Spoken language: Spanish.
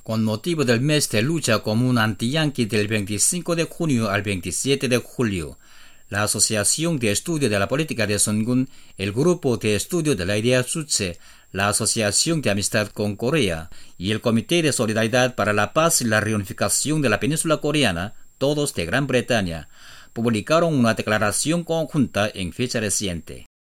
Con motivo del mes de lucha común anti-yanqui del 25 de junio al 27 de julio, la Asociación de Estudio de la Política de Sungun, el Grupo de Estudio de la Idea Tzu-Tse, la Asociación de Amistad con Corea y el Comité de Solidaridad para la Paz y la Reunificación de la Península Coreana, todos de Gran Bretaña, publicaron una declaración conjunta en fecha reciente.